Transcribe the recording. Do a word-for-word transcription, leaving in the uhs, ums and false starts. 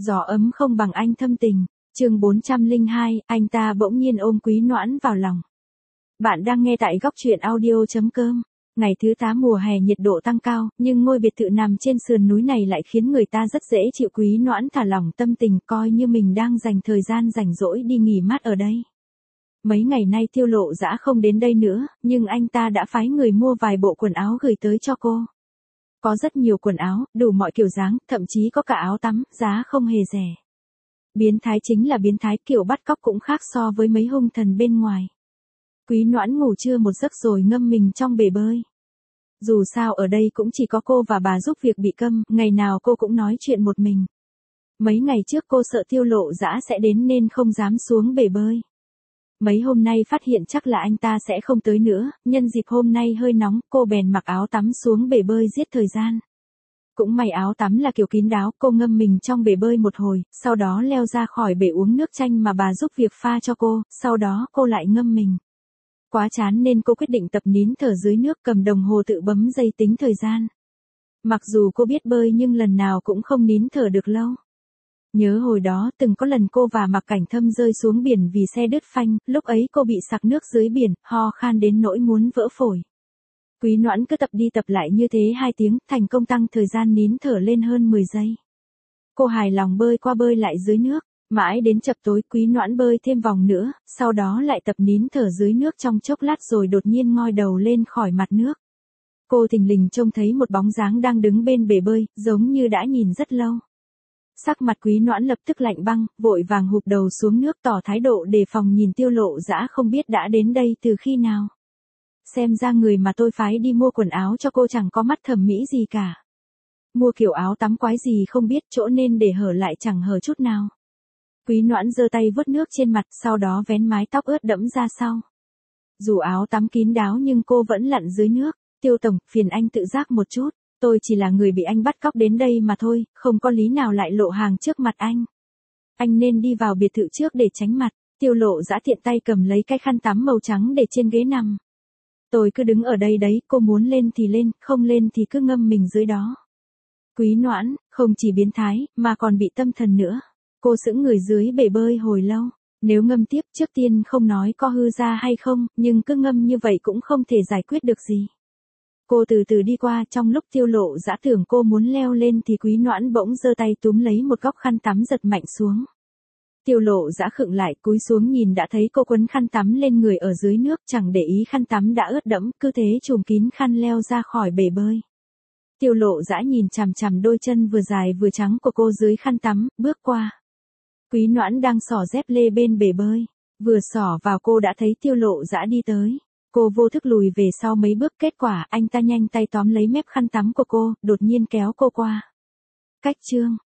Gió ấm không bằng anh thâm tình. Chương bốn trăm lẻ hai, anh ta bỗng nhiên ôm Quý Noãn vào lòng. Bạn đang nghe tại góc truyện audio chấm com. Ngày thứ tám mùa hè nhiệt độ tăng cao, nhưng ngôi biệt thự nằm trên sườn núi này lại khiến người ta rất dễ chịu. Quý Noãn thả lỏng tâm tình, coi như mình đang dành thời gian rảnh rỗi đi nghỉ mát ở đây. Mấy ngày nay Tiêu Lộ Dã không đến đây nữa, nhưng anh ta đã phái người mua vài bộ quần áo gửi tới cho cô. Có rất nhiều quần áo, đủ mọi kiểu dáng, thậm chí có cả áo tắm, giá không hề rẻ. Biến thái chính là biến thái, kiểu bắt cóc cũng khác so với mấy hung thần bên ngoài. Quý Noãn ngủ trưa một giấc rồi ngâm mình trong bể bơi. Dù sao ở đây cũng chỉ có cô và bà giúp việc bị câm, ngày nào cô cũng nói chuyện một mình. Mấy ngày trước cô sợ Tiêu Lộ Dã sẽ đến nên không dám xuống bể bơi. Mấy hôm nay phát hiện chắc là anh ta sẽ không tới nữa, nhân dịp hôm nay hơi nóng, cô bèn mặc áo tắm xuống bể bơi giết thời gian. Cũng may áo tắm là kiểu kín đáo, cô ngâm mình trong bể bơi một hồi, sau đó leo ra khỏi bể uống nước chanh mà bà giúp việc pha cho cô, sau đó cô lại ngâm mình. Quá chán nên cô quyết định tập nín thở dưới nước, cầm đồng hồ tự bấm giây tính thời gian. Mặc dù cô biết bơi nhưng lần nào cũng không nín thở được lâu. Nhớ hồi đó từng có lần cô và Mạc Cảnh Thâm rơi xuống biển vì xe đứt phanh, lúc ấy cô bị sặc nước dưới biển, ho khan đến nỗi muốn vỡ phổi. Quý Noãn cứ tập đi tập lại như thế hai tiếng, thành công tăng thời gian nín thở lên hơn mười giây. Cô hài lòng bơi qua bơi lại dưới nước, mãi đến chập tối Quý Noãn bơi thêm vòng nữa, sau đó lại tập nín thở dưới nước trong chốc lát rồi đột nhiên ngoi đầu lên khỏi mặt nước. Cô thình lình trông thấy một bóng dáng đang đứng bên bể bơi, giống như đã nhìn rất lâu. Sắc mặt Quý Noãn lập tức lạnh băng, vội vàng hụp đầu xuống nước tỏ thái độ đề phòng nhìn Tiêu Lộ Dã không biết đã đến đây từ khi nào. Xem ra người mà tôi phái đi mua quần áo cho cô chẳng có mắt thẩm mỹ gì cả. Mua kiểu áo tắm quái gì không biết, chỗ nên để hở lại chẳng hở chút nào. Quý Noãn giơ tay vớt nước trên mặt, sau đó vén mái tóc ướt đẫm ra sau. Dù áo tắm kín đáo nhưng cô vẫn lặn dưới nước. Tiêu tổng, phiền anh tự giác một chút. Tôi chỉ là người bị anh bắt cóc đến đây mà thôi, không có lý nào lại lộ hàng trước mặt anh. Anh nên đi vào biệt thự trước để tránh mặt. Tiêu Lộ Dã tiện tay cầm lấy cái khăn tắm màu trắng để trên ghế nằm. Tôi cứ đứng ở đây đấy, cô muốn lên thì lên, không lên thì cứ ngâm mình dưới đó. Quý Noãn, không chỉ biến thái, mà còn bị tâm thần nữa. Cô sững người dưới bể bơi hồi lâu. Nếu ngâm tiếp trước tiên không nói có hư ra hay không, nhưng cứ ngâm như vậy cũng không thể giải quyết được gì. Cô từ từ đi qua, trong lúc Tiêu Lộ Dã tưởng cô muốn leo lên thì Quý Noãn bỗng giơ tay túm lấy một góc khăn tắm giật mạnh xuống. Tiêu Lộ Dã khựng lại, cúi xuống nhìn đã thấy cô quấn khăn tắm lên người ở dưới nước, chẳng để ý khăn tắm đã ướt đẫm, cứ thế trùm kín khăn leo ra khỏi bể bơi. Tiêu Lộ Dã nhìn chằm chằm đôi chân vừa dài vừa trắng của cô dưới khăn tắm, bước qua. Quý Noãn đang xỏ dép lê bên bể bơi, vừa xỏ vào cô đã thấy Tiêu Lộ Dã đi tới. Cô vô thức lùi về sau mấy bước, kết quả anh ta nhanh tay tóm lấy mép khăn tắm của cô, đột nhiên kéo cô qua. Cách chương